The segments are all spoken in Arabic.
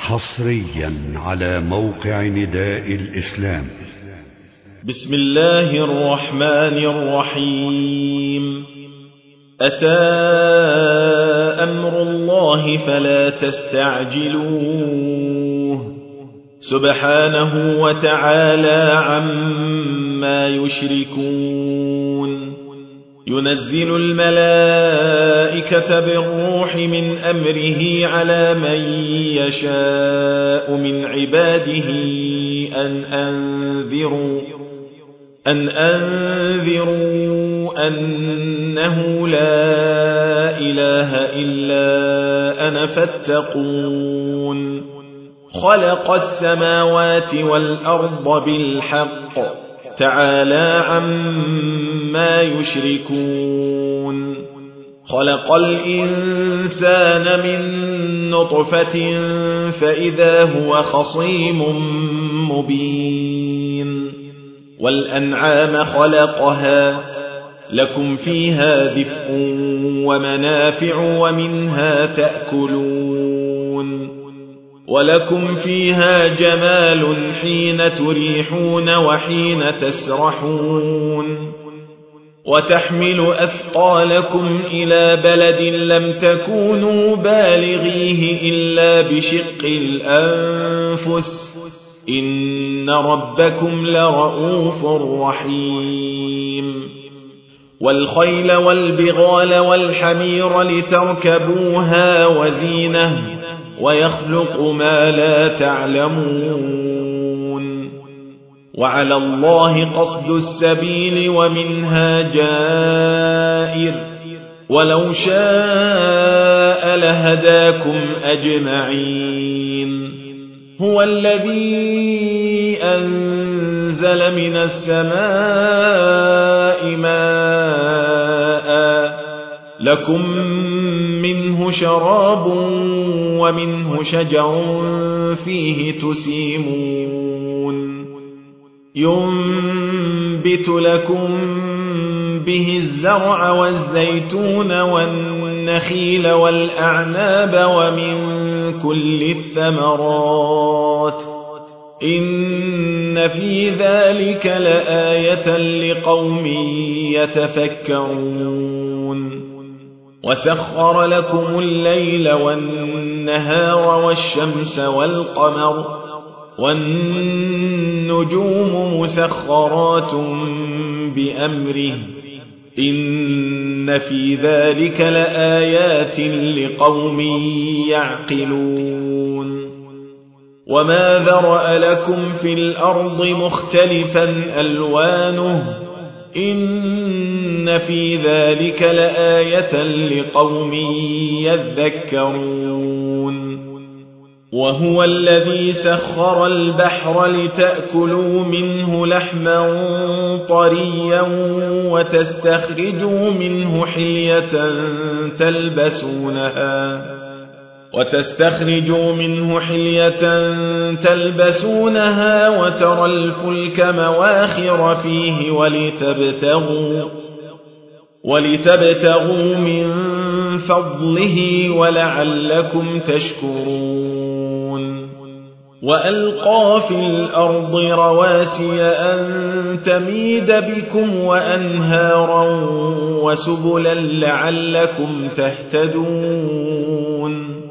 حصريا على موقع نداء الإسلام. بسم الله الرحمن الرحيم. أتى أمر الله فلا تستعجلوه سبحانه وتعالى عما يشركون. ينزل الملائكة بالروح من أمره على من يشاء من عباده أن أنذروا أنه لا إله إلا أنا فاتقون. خلق السماوات والأرض بالحق تعالى عما يشركون. خلق الإنسان من نطفة فإذا هو خصيم مبين. والأنعام خلقها لكم فيها دفء ومنافع ومنها تأكلون. ولكم فيها جمال حين تريحون وحين تسرحون. وتحمل أثقالكم إلى بلد لم تكونوا بالغيه إلا بشق الأنفس إن ربكم لرؤوف رحيم. والخيل والبغال والحمير لتركبوها وزينة ويخلق ما لا تعلمون. وعلى الله قصد السبيل ومنها جائر ولو شاء لهداكم أجمعين. هو الذي أنزل من السماء ماء لكم منه شراب ومنه شجر فيه تسيمون. ينبت لكم به الزرع والزيتون والنخيل والأعناب ومن كل الثمرات إن في ذلك لآية لقوم يتفكرون. وسخر لكم الليل والنهار والشمس والقمر والنجوم مسخرات بأمره إن في ذلك لآيات لقوم يعقلون. وما ذرأ لكم في الأرض مختلفا ألوانه إن في ذلك لآية لقوم يذكرون. وهو الذي سخر البحر لتأكلوا منه لحما طريا وتستخرجوا منه حلية تلبسونها وترى الفلك مواخر فيه ولتبتغوا من فضله ولعلكم تشكرون. وألقى في الأرض رواسي أن تميد بكم وأنهارا وسبلا لعلكم تهتدون.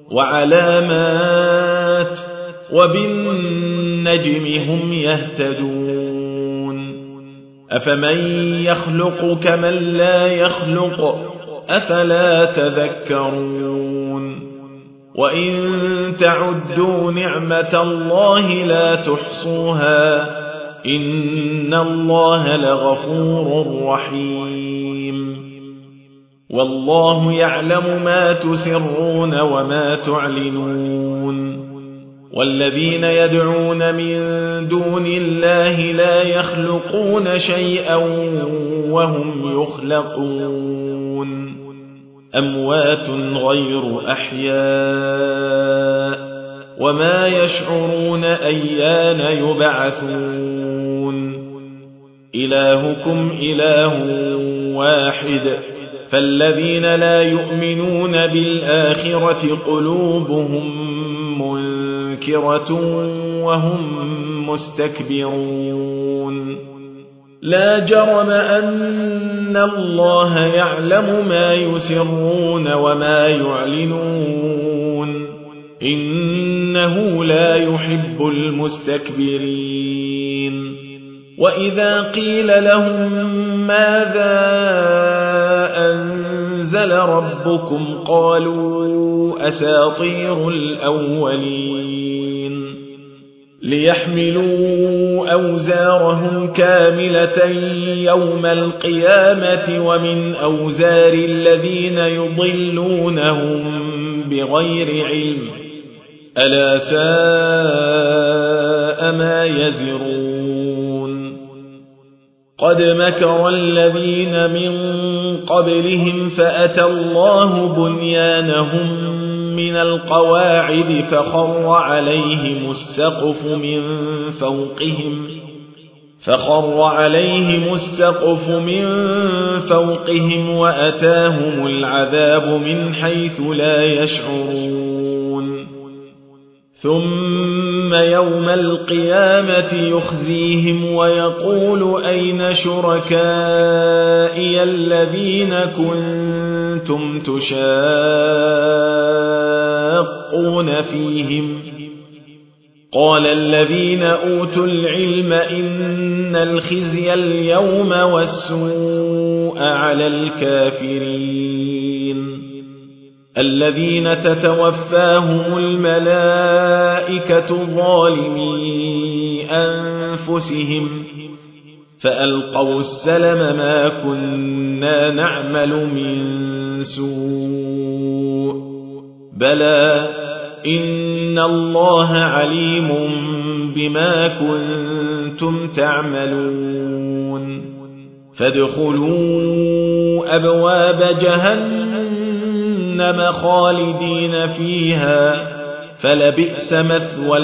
وعلامات وبالنجم هم يهتدون. أفمن يخلق كمن لا يخلق أفلا تذكرون. وإن تعدوا نعمة الله لا تحصوها إن الله لغفور رحيم. والله يعلم ما تسرون وما تعلنون. والذين يدعون من دون الله لا يخلقون شيئا وهم يخلقون. أموات غير أحياء وما يشعرون أيان يبعثون. إلهكم إله واحد فالذين لا يؤمنون بالآخرة قلوبهم منكرة تذكرة وهم مستكبرون لا جرم أن الله يعلم ما يسرون وما يعلنون إنه لا يحب المستكبرين وإذا قيل لهم ماذا أنزل ربكم قالوا أساطير الأولين ليحملوا أوزارهم كاملة يوم القيامة ومن أوزار الذين يضلونهم بغير علم ألا ساء ما يزرون قد مكر الذين من قبلهم فأتى الله بنيانهم من القواعد فخر عليهم السقف من فوقهم وأتاهم العذاب من حيث لا يشعرون ثم يوم القيامة يخزيهم ويقول أين شركائي الذين كنتم تشاقون فيهم قال الذين أوتوا العلم إن الخزي اليوم والسوء على الكافرين الذين تتوفاهم الملائكة ظالمي أنفسهم فألقوا السلم ما كنا نعمل من سوء بلى إن الله عليم بما كنتم تعملون فادخلوا أبواب جهنم خالدين فيها فلبئس مثوى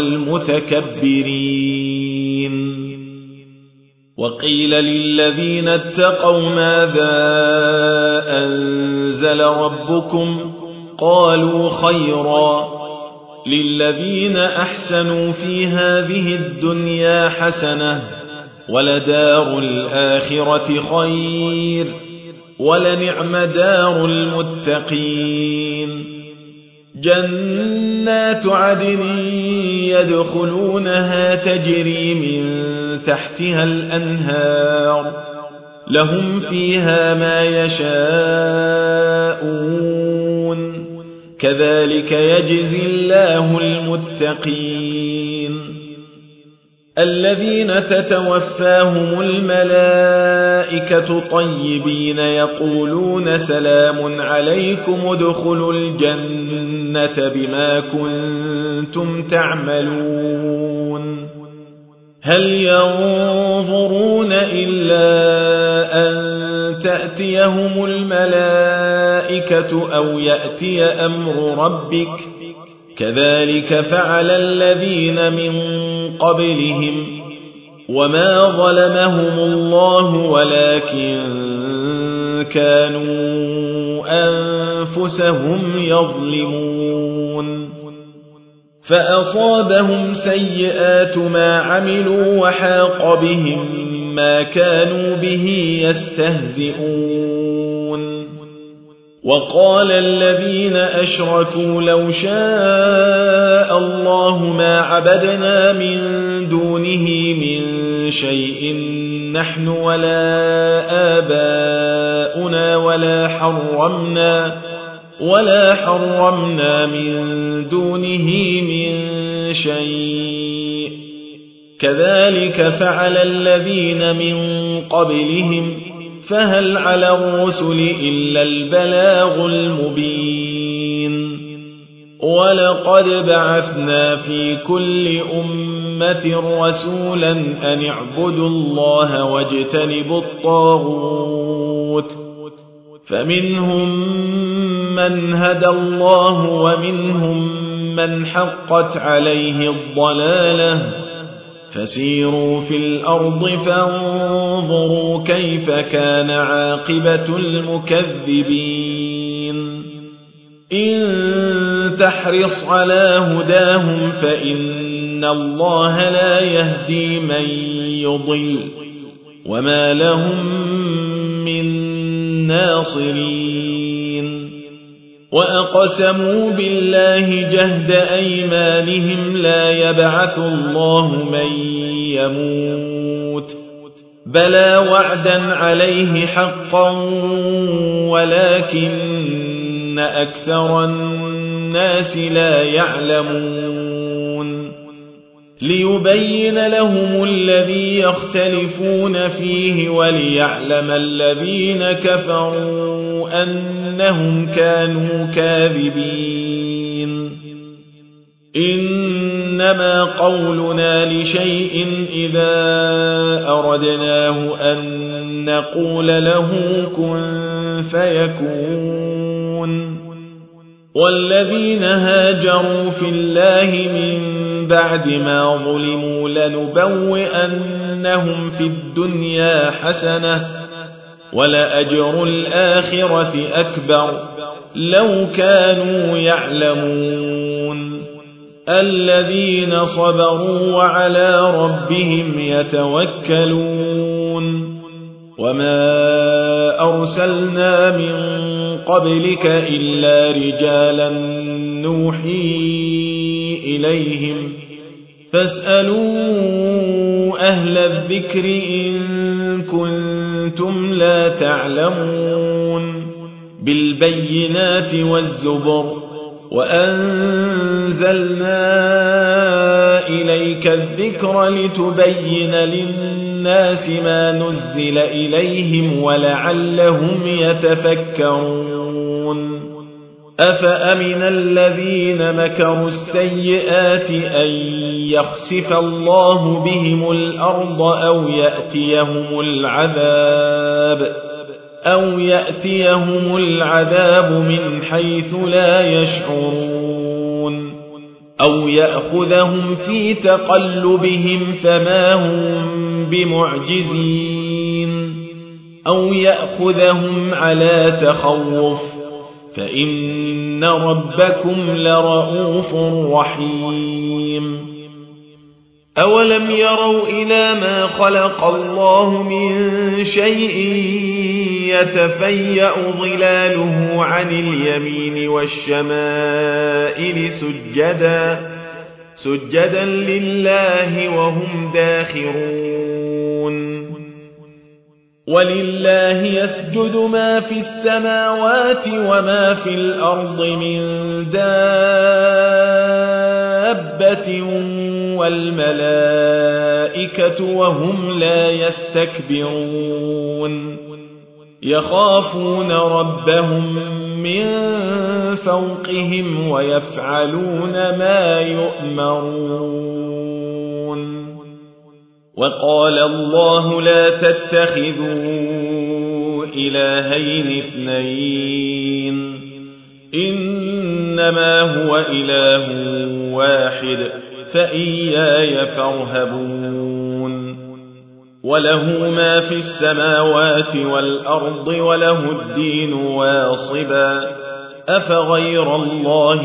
المتكبرين وقيل للذين اتقوا ماذا أنزل ربكم قالوا خيرا للذين أحسنوا في هذه الدنيا حسنة ولدار الآخرة خير ولنعم دار المتقين جنات عدن يدخلونها تجري من تحتها الأنهار لهم فيها ما يشاءون كذلك يجزي الله المتقين الذين تتوفاهم الملائكة طيبين يقولون سلام عليكم ادخلوا الجنة بما كنتم تعملون هل ينظرون إلا أن تأتيهم الملائكة أو يأتي أمر ربك كذلك فعل الذين من قبلهم وما ظلمهم الله ولكن كانوا أنفسهم يظلمون فأصابهم سيئات ما عملوا وحاق بهم ما كانوا به يستهزئون وقال الذين أشركوا لو شاء الله ما عبدنا من دونه من شيء نحن ولا آباؤنا ولا حرمنا من دونه من شيء كذلك فعل الذين من قبلهم فهل على الرسل إلا البلاغ المبين ولقد بعثنا في كل أمة رسولا أن اعبدوا الله واجتنبوا الطاغوت فمنهم من هدى الله ومنهم من حقت عليه الضلالة فسيروا في الأرض فانظروا كيف كان عاقبة المكذبين إن تحرص على هداهم فإن الله لا يهدي من يضل وما لهم من ناصرين وأقسموا بالله جهد أيمانهم لا يبعث الله من يموت بلى وعدا عليه حقا ولكن أكثر الناس لا يعلمون ليبين لهم الذي يختلفون فيه وليعلم الذين كفروا أنهم كانوا كاذبين إنما قولنا لشيء إذا أردناه أن نقول له كن فيكون والذين هاجروا في الله من بعد ما ظلموا لنبوئنهم في الدنيا حسنة ولأجر الآخرة أكبر لو كانوا يعلمون الذين صبروا وعلى ربهم يتوكلون وما أرسلنا من قبلك إلا رجالا نوحي إليهم فاسألوا أهل الذكر إن كنتم لا تعلمون بالبينات والزبر وأنزلنا إليك الذكر لتبين للناس ما نزل إليهم ولعلهم يتفكرون أفأمن الذين مكروا السيئات أن يخسف الله بهم الأرض أو يأتيهم العذاب من حيث لا يشعرون أو يأخذهم في تقلبهم فما هم بمعجزين أو يأخذهم على تخوف فإن ربكم لرؤوف رحيم أولم يروا إلى ما خلق الله من شيء يتفيأ ظلاله عن اليمين والشمائل سجدا لله وهم داخرون ولله يسجد ما في السماوات وما في الأرض من دابة والملائكة وهم لا يستكبرون يخافون ربهم من فوقهم ويفعلون ما يؤمرون وقال الله لا تتخذوا إلهين اثنين إنما هو إله واحد فإياي فارهبون وله ما في السماوات والأرض وله الدين واصبا أفغير الله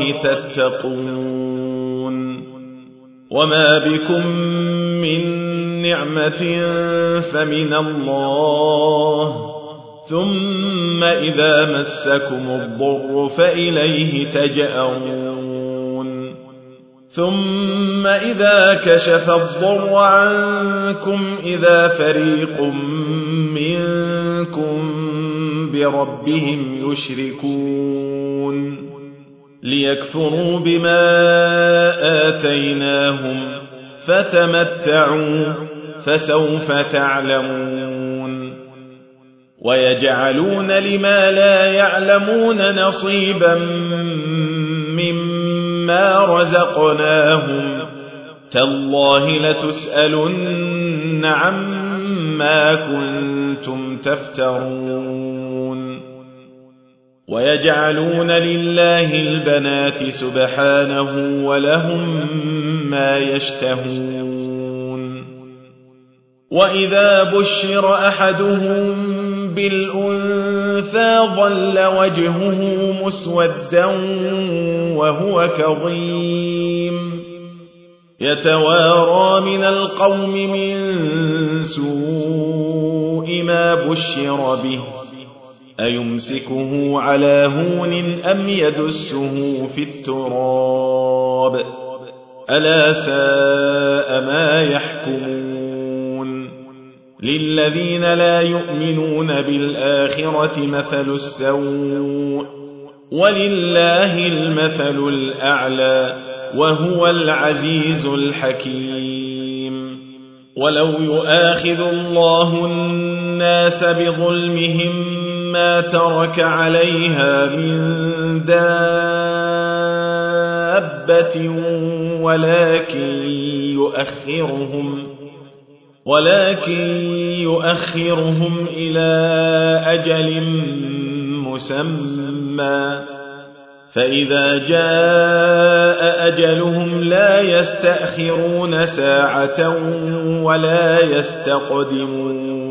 تتقون وما بكم من نعمة فمن الله ثم إذا مسكم الضر فإليه تجأرون ثم إذا كشف الضر عنكم إذا فريق منكم بربهم يشركون ليكفروا بما آتيناهم فتمتعوا فسوف تعلمون ويجعلون لما لا يعلمون نصيبا مما رزقناهم تالله لتسألن عما كنتم تفترون ويجعلون لله البنات سبحانه ولهم ما يشتهون وإذا بشر أحدهم بالأنثى ظل وجهه مسودا وهو كظيم يتوارى من القوم من سوء ما بشر به أيمسكه على هون أم يدسه في التراب ألا ساء ما يحكمون للذين لا يؤمنون بالآخرة مثل السوء ولله المثل الأعلى وهو العزيز الحكيم ولو يؤاخذ الله الناس بظلمهم ما ترك عليها من دابة ولكن يؤخرهم إلى أجل مسمى فإذا جاء أجلهم لا يستأخرون ساعة ولا يستقدمون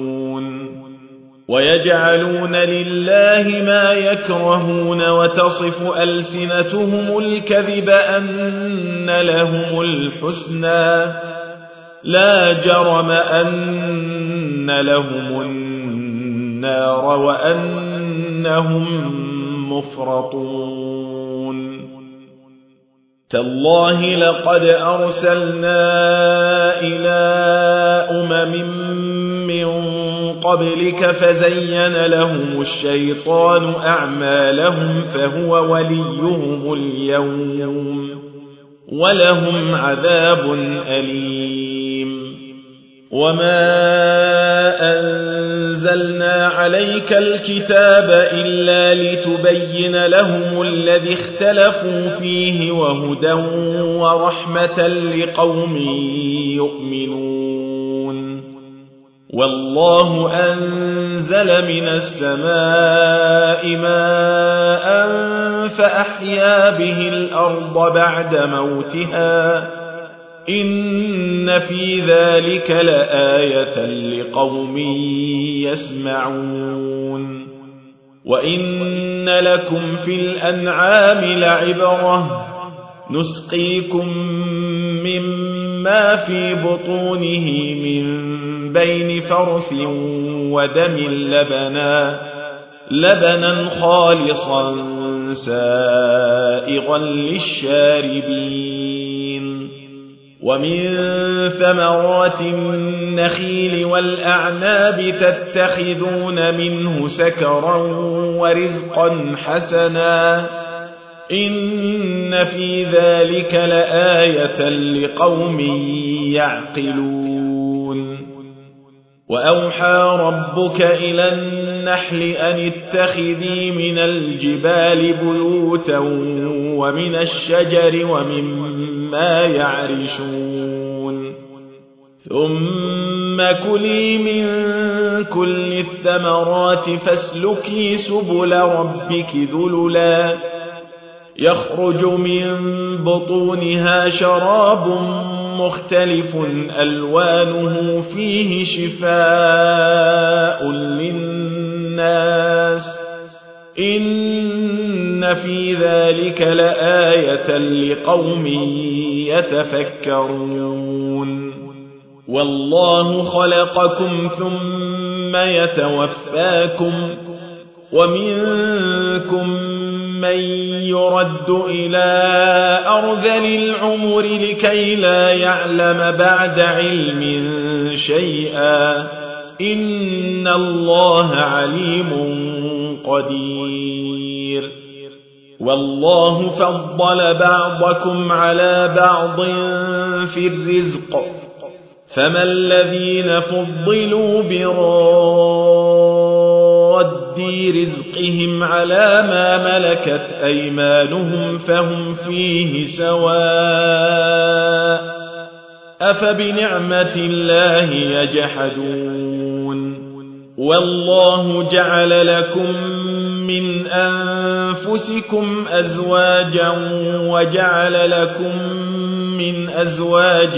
ويجعلون لله ما يكرهون وتصف ألسنتهم الكذب أن لهم الحسنى لا جرم أن لهم النار وأنهم مفرطون تالله لقد أرسلنا إلى من قبلك فزين لهم الشيطان أعمالهم فهو وليهم اليوم ولهم عذاب أليم وما أنزلنا عليك الكتاب إلا لتبين لهم الذي اختلفوا فيه وهدى ورحمة لقوم يؤمنون والله أنزل من السماء ماء فأحيا به الأرض بعد موتها إن في ذلك لآية لقوم يسمعون وإن لكم في الأنعام لعبرة نسقيكم مما في بطونه من بين فرث ودم لبنا خالصا سائغا للشاربين ومن ثمرات النخيل والأعناب تتخذون منه سكرا ورزقا حسنا إن في ذلك لآية لقوم يعقلون وأوحى ربك إلى النحل أن اتخذي من الجبال بيوتا ومن الشجر ومما يعرشون ثم كلي من كل الثمرات فاسلكي سبل ربك ذللا يخرج من بطونها شراب مختلف ألوانه فيه شفاء للناس إن في ذلك لآية لقوم يتفكرون والله خلقكم ثم يتوفاكم ومنكم من يرد إلى أرذل العمر لكي لا يعلم بعد علم شيئا إن الله عليم قدير والله فضل بعضكم على بعض في الرزق فما الذين فضلوا براد رزقهم على ما ملكت أيمانهم فهم فيه سواء أفبنعمة الله يجحدون والله جعل لكم من أنفسكم أزواجا وجعل لكم من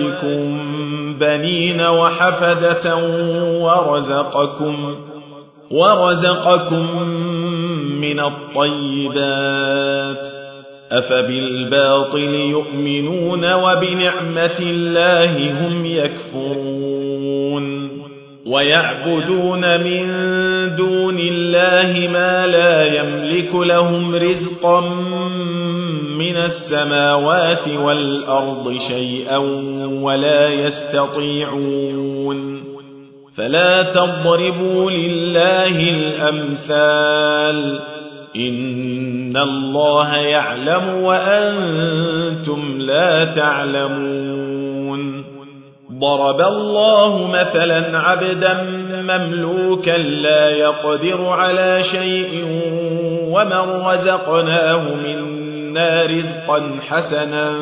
أزواجكم بنين وحفدة ورزقكم من الطيبات أفبالباطل يؤمنون وبنعمة الله هم يكفرون ويعبدون من دون الله ما لا يملك لهم رزقا من السماوات والأرض شيئا ولا يستطيعون فلا تضربوا لله الأمثال إن الله يعلم وأنتم لا تعلمون ضرب الله مثلا عبدا مملوكا لا يقدر على شيء ومن رزقناه منا رزقا حسنا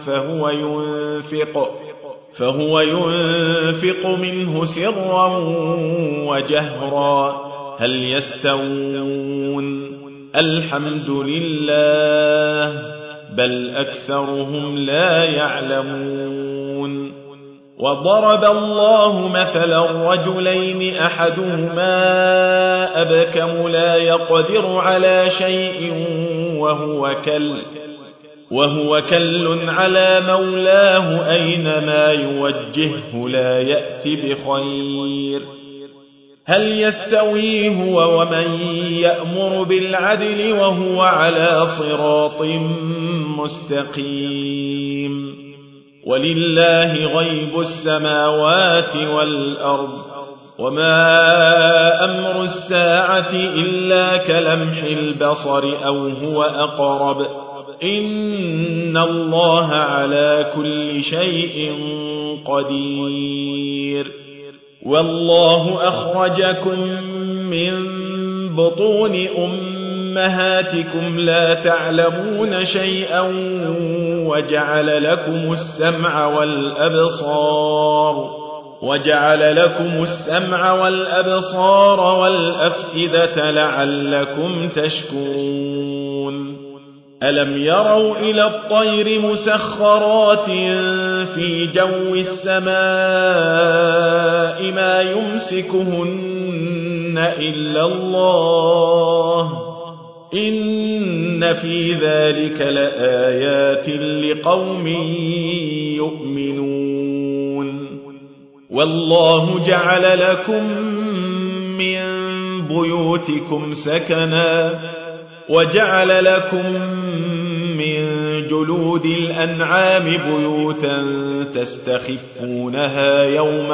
فهو ينفق منه سرا وجهرا هل يستوون الحمد لله بل أكثرهم لا يعلمون وضرب الله مثلا رجلين أحدهما أبكم لا يقدر على شيء وهو كل على مولاه أينما يوجهه لا يأتي بخير هل يستوي هو ومن يأمر بالعدل وهو على صراط مستقيم ولله غيب السماوات والأرض وما أمر الساعة إلا كلمح البصر أو هو أقرب إن الله على كل شيء قدير والله أخرجكم من بطون أمهاتكم لا تعلمون شيئا وجعل لكم السمع والأبصار والأفئدة لعلكم تشكرون ألم يروا إلى الطير مسخرات في جو السماء ما يمسكهن إلا الله إن في ذلك لآيات لقوم يؤمنون والله جعل لكم من بيوتكم سكنا وجعل لكم من جلود الأنعام بيوتا تستخفونها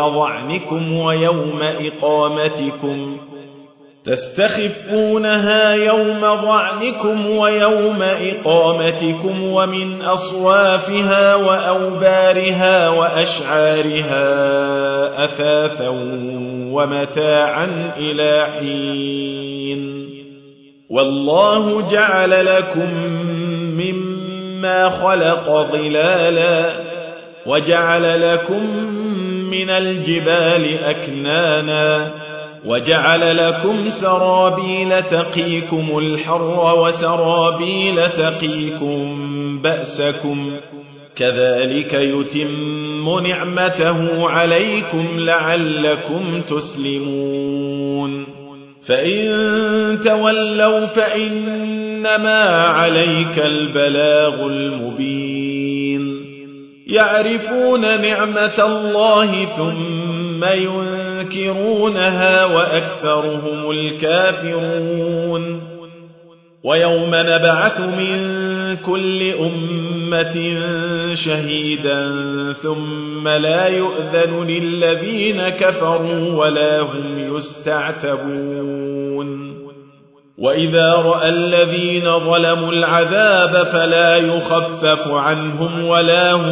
يوم ضعنكم ويوم إقامتكم ومن أصوافها وأوبارها وأشعارها أثاثا ومتاعا إلى حين والله جعل لكم مما خلق ظلالا وجعل لكم من الجبال أكنانا وجعل لكم سرابيل تقيكم الحر وسرابيل تقيكم بأسكم كذلك يتم نعمته عليكم لعلكم تسلمون فإن تولوا فإنما عليك البلاغ المبين يعرفون نعمة الله ثم ينكرونها وأكثرهم الكافرون ويوم نبعث من كل أمة شهيدا ثم لا يؤذن للذين كفروا ولا هم يستعتبون وإذا رأى الذين ظلموا العذاب فلا يخفف عنهم ولا هم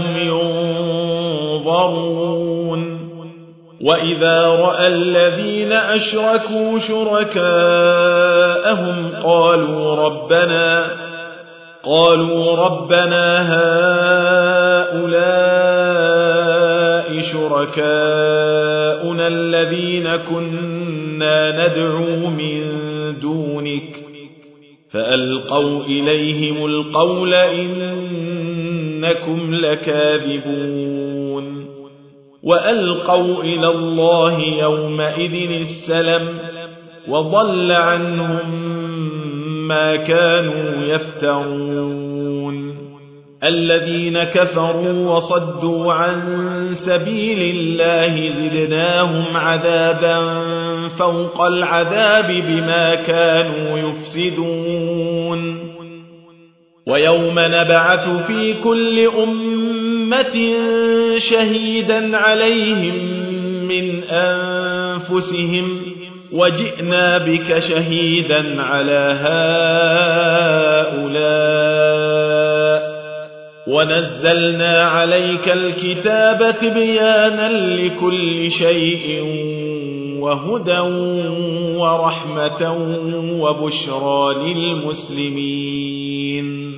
ينظرون وإذا رأى الذين أشركوا شركاءهم قالوا ربنا هؤلاء شركاؤنا الذين كنا ندعو من دونك فألقوا إليهم القول إنكم لكاذبون وألقوا إلى الله يومئذ السلم وضل عنهم ما كانوا يفترون الذين كفروا وصدوا عن سبيل الله زدناهم عذابا فوق العذاب بما كانوا يفسدون ويوم نبعث في كل أمة شهيدا عليهم من أنفسهم وجئنا بك شهيدا على هؤلاء ونزلنا عليك الكتاب تبيانا لكل شيء وهدى ورحمة وبشرى للمسلمين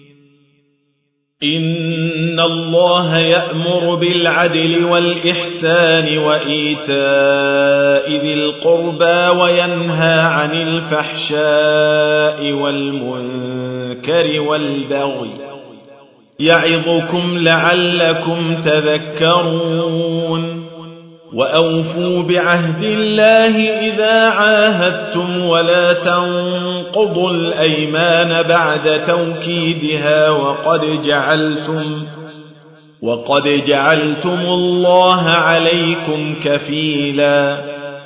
إن الله يأمر بالعدل والإحسان وإيتاء ذي القربى وينهى عن الفحشاء والمنكر والبغي يعظكم لعلكم تذكرون وأوفوا بعهد الله إذا عاهدتم ولا تنقضوا الأيمان بعد توكيدها وقد جعلتم الله عليكم كفيلا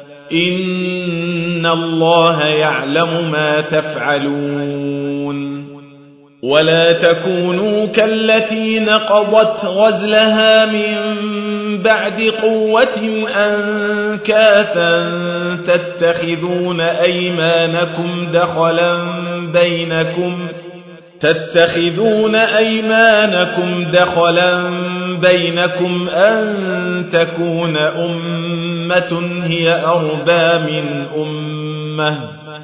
إن الله يعلم ما تفعلون ولا تكونوا كالتي نقضت غزلها من بعد قوة أنكاثا تتخذون أيمانكم دخلا بينكم أن تكون أمة هي أربى من أمة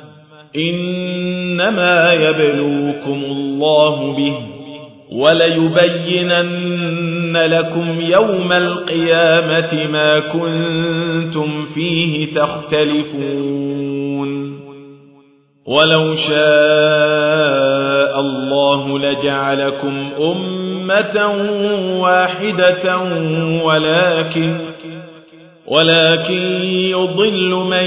إنما يبلوكم الله به وليبينن لكم يوم القيامة ما كنتم فيه تختلفون ولو شاء الله لجعلكم أمة واحدة ولكن يضل من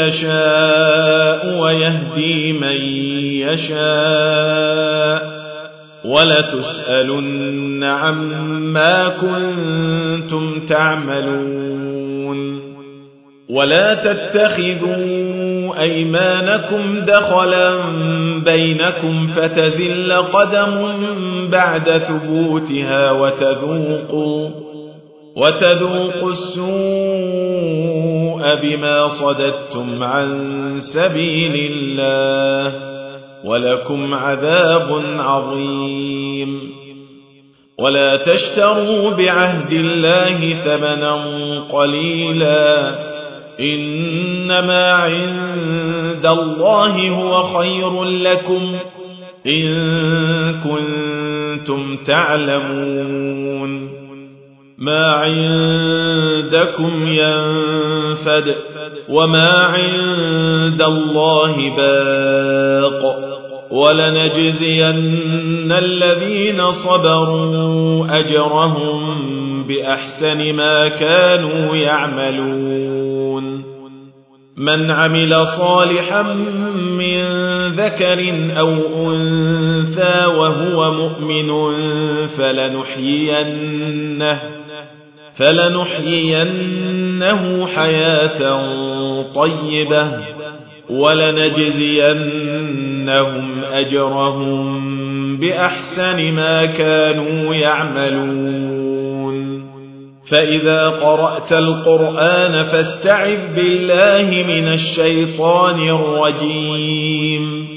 يشاء ويهدي من يشاء ولتسألن عما كنتم تعملون ولا تتخذوا أيمانكم دخلا بينكم فتزل قدم بعد ثبوتها وتذوقوا السوء بما صددتم عن سبيل الله ولكم عذاب عظيم ولا تشتروا بعهد الله ثمنا قليلا إنما عند الله هو خير لكم إن كنتم تعلمون ما عندكم ينفد وما عند الله باق ولنجزين الذين صبروا أجرهم بأحسن ما كانوا يعملون من عمل صالحا من ذكر أو أنثى وهو مؤمن فلنحيينه حياة طيبة ولنجزينهم أجرهم بأحسن ما كانوا يعملون فإذا قرأت القرآن فاستعذ بالله من الشيطان الرجيم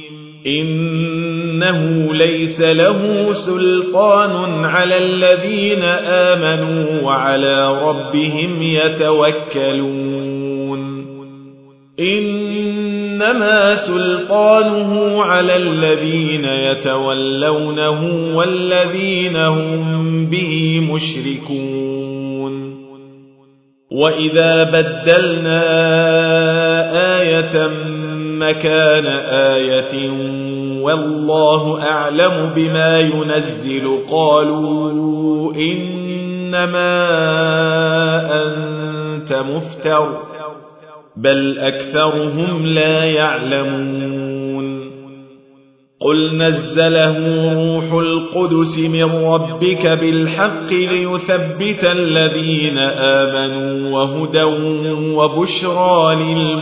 إنه ليس له سلطان على الذين آمنوا وعلى ربهم يتوكلون إنما سلطانه على الذين يتولونه والذين هم به مشركون وإذا بدلنا آية مكان آية والله أعلم بما ينزل قالوا إنما أنت مفتر بل أكثرهم لا يعلمون قل نزله روح القدس من ربك بالحق ليثبت الذين آمنوا وهدى وبشرى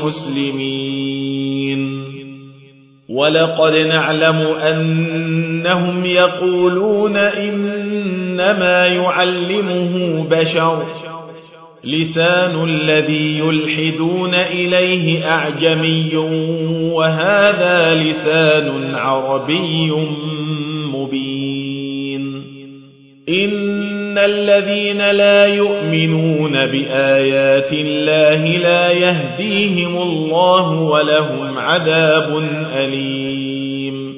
للمسلمين ولقد نعلم أنهم يقولون إنما يعلمه بشر لسان الذي يلحدون إليه أعجمي وهذا لسان عربي مبين إن الذين لا يؤمنون بآيات الله لا يهديهم الله ولهم عذاب أليم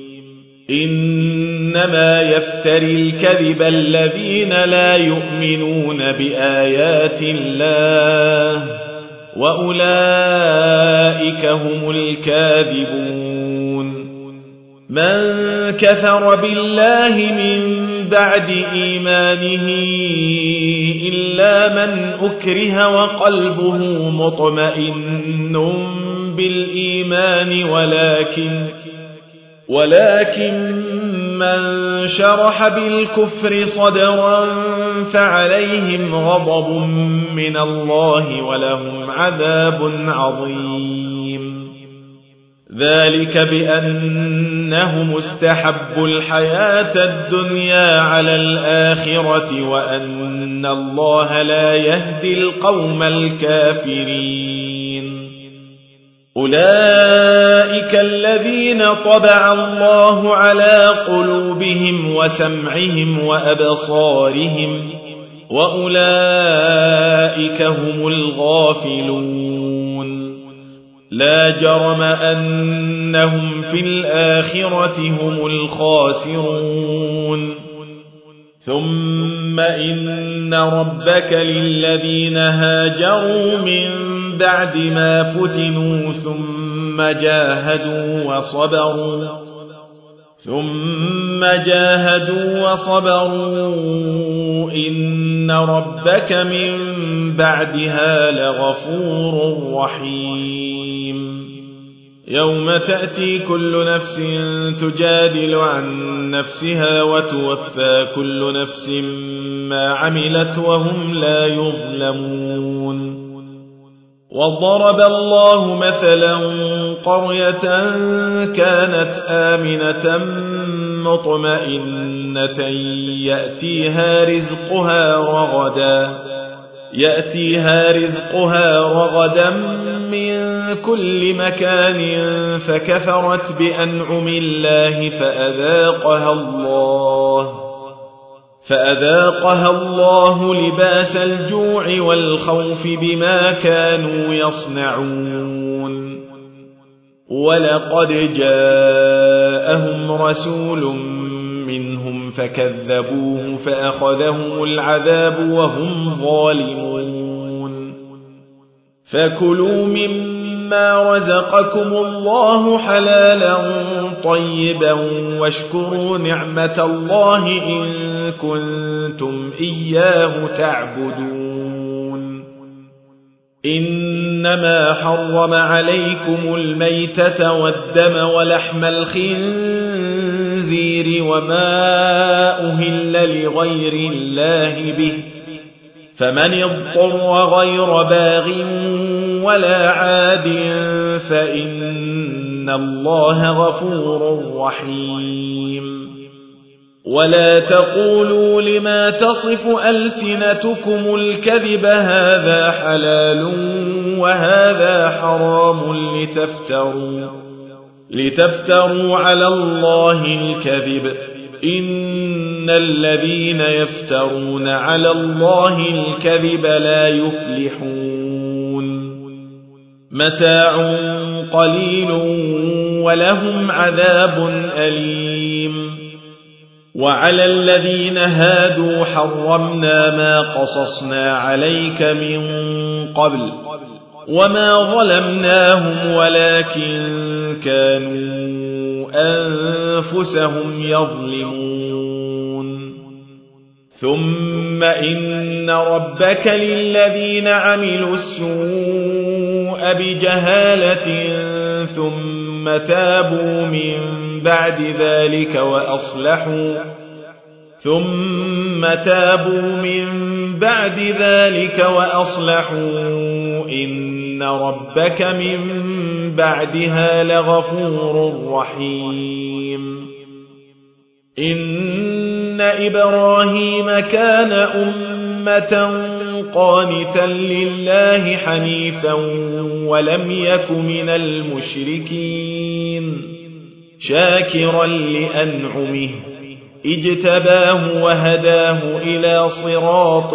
إنما يفتري الكذب الذين لا يؤمنون بآيات الله وأولئك هم الكاذبون من كفر بالله من بعد إيمانه إلا من أكره وقلبه مطمئن بالإيمان ولكن من شرح بالكفر صدرا فعليهم غضب من الله ولهم عذاب عظيم ذلك بأنهم استحبوا الحياة الدنيا على الآخرة وأن الله لا يهدي القوم الكافرين أولئك الذين طبع الله على قلوبهم وسمعهم وأبصارهم وأولئك هم الغافلون لا جرم أنهم في الآخرة هم الخاسرون ثم إن ربك للذين هاجروا من بعد ما فتنوا ثم جاهدوا وصبروا إن ربك من بعدها لغفور رحيم يوم تأتي كل نفس تجادل عن نفسها وتوفى كل نفس ما عملت وهم لا يظلمون وضرب الله مثلا قرية كانت آمنة مطمئنة يأتيها رزقها رغدا من كل مكان فكفرت بأنعم الله فأذاقها الله لباس الجوع والخوف بما كانوا يصنعون ولقد جاءهم رسول منهم فكذبوه فأخذهم العذاب وهم ظالمون فكلوا مما رزقكم الله حلالا طيبا واشكروا نعمة الله إن كنتم إياه تعبدون إنما حرم عليكم الميتة والدم ولحم الخنزير وما أهل لغير الله به فمن اضطر غير باغ ولا عاد فإن الله غفور رحيم ولا تقولوا لما تصف ألسنتكم الكذب هذا حلال وهذا حرام لتفتروا على الله الكذب إن الذين يفترون على الله الكذب لا يفلحون متاع قليل ولهم عذاب أليم وعلى الذين هادوا حرمنا ما قصصنا عليك من قبل وما ظلمناهم ولكن كانوا أنفسهم يظلمون ثم إن ربك للذين عملوا السوء بجهالة ثم تابوا من بعد ذلك وأصلحوا إن ربك من بعدها لغفور رحيم إن إبراهيم كان أمة قانتا لله حنيفا ولم يك من المشركين شاكرا لأنعمه اجتباه وهداه إلى صراط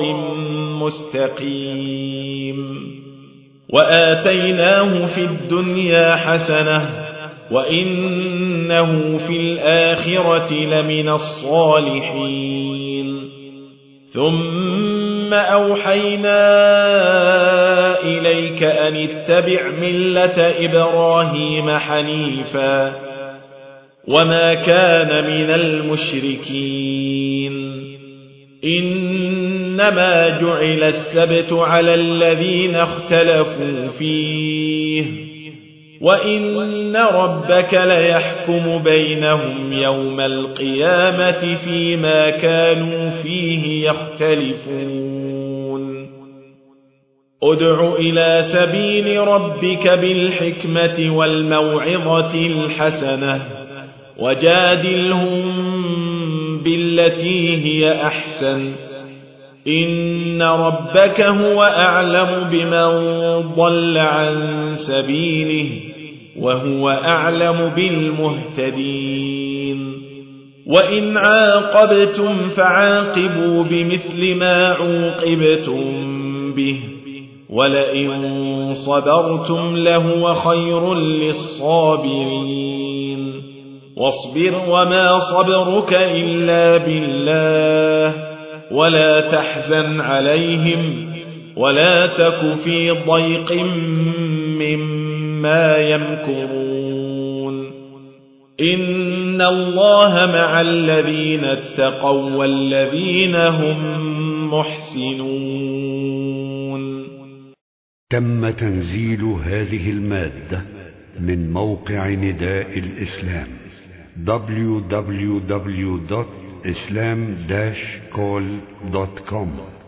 مستقيم وآتيناه في الدنيا حسنة وإنه في الآخرة لمن الصالحين ثم أوحينا إليك أن اتبع ملة إبراهيم حنيفا وما كان من المشركين إنما جعل السبت على الذين اختلفوا فيه وإن ربك ليحكم بينهم يوم القيامة فيما كانوا فيه يختلفون ادع إلى سبيل ربك بالحكمة والموعظة الحسنة وجادلهم بالتي هي أحسن إن ربك هو أعلم بمن ضل عن سبيله وهو أعلم بالمهتدين وإن عاقبتم فعاقبوا بمثل ما عوقبتم به ولئن صبرتم لهو خير للصابرين واصبر وما صبرك إلا بالله ولا تحزن عليهم ولا تك في ضيق مما يمكرون إن الله مع الذين اتقوا والذين هم محسنون. تم تنزيل هذه المادة من موقع نداء الإسلام www.islam-call.com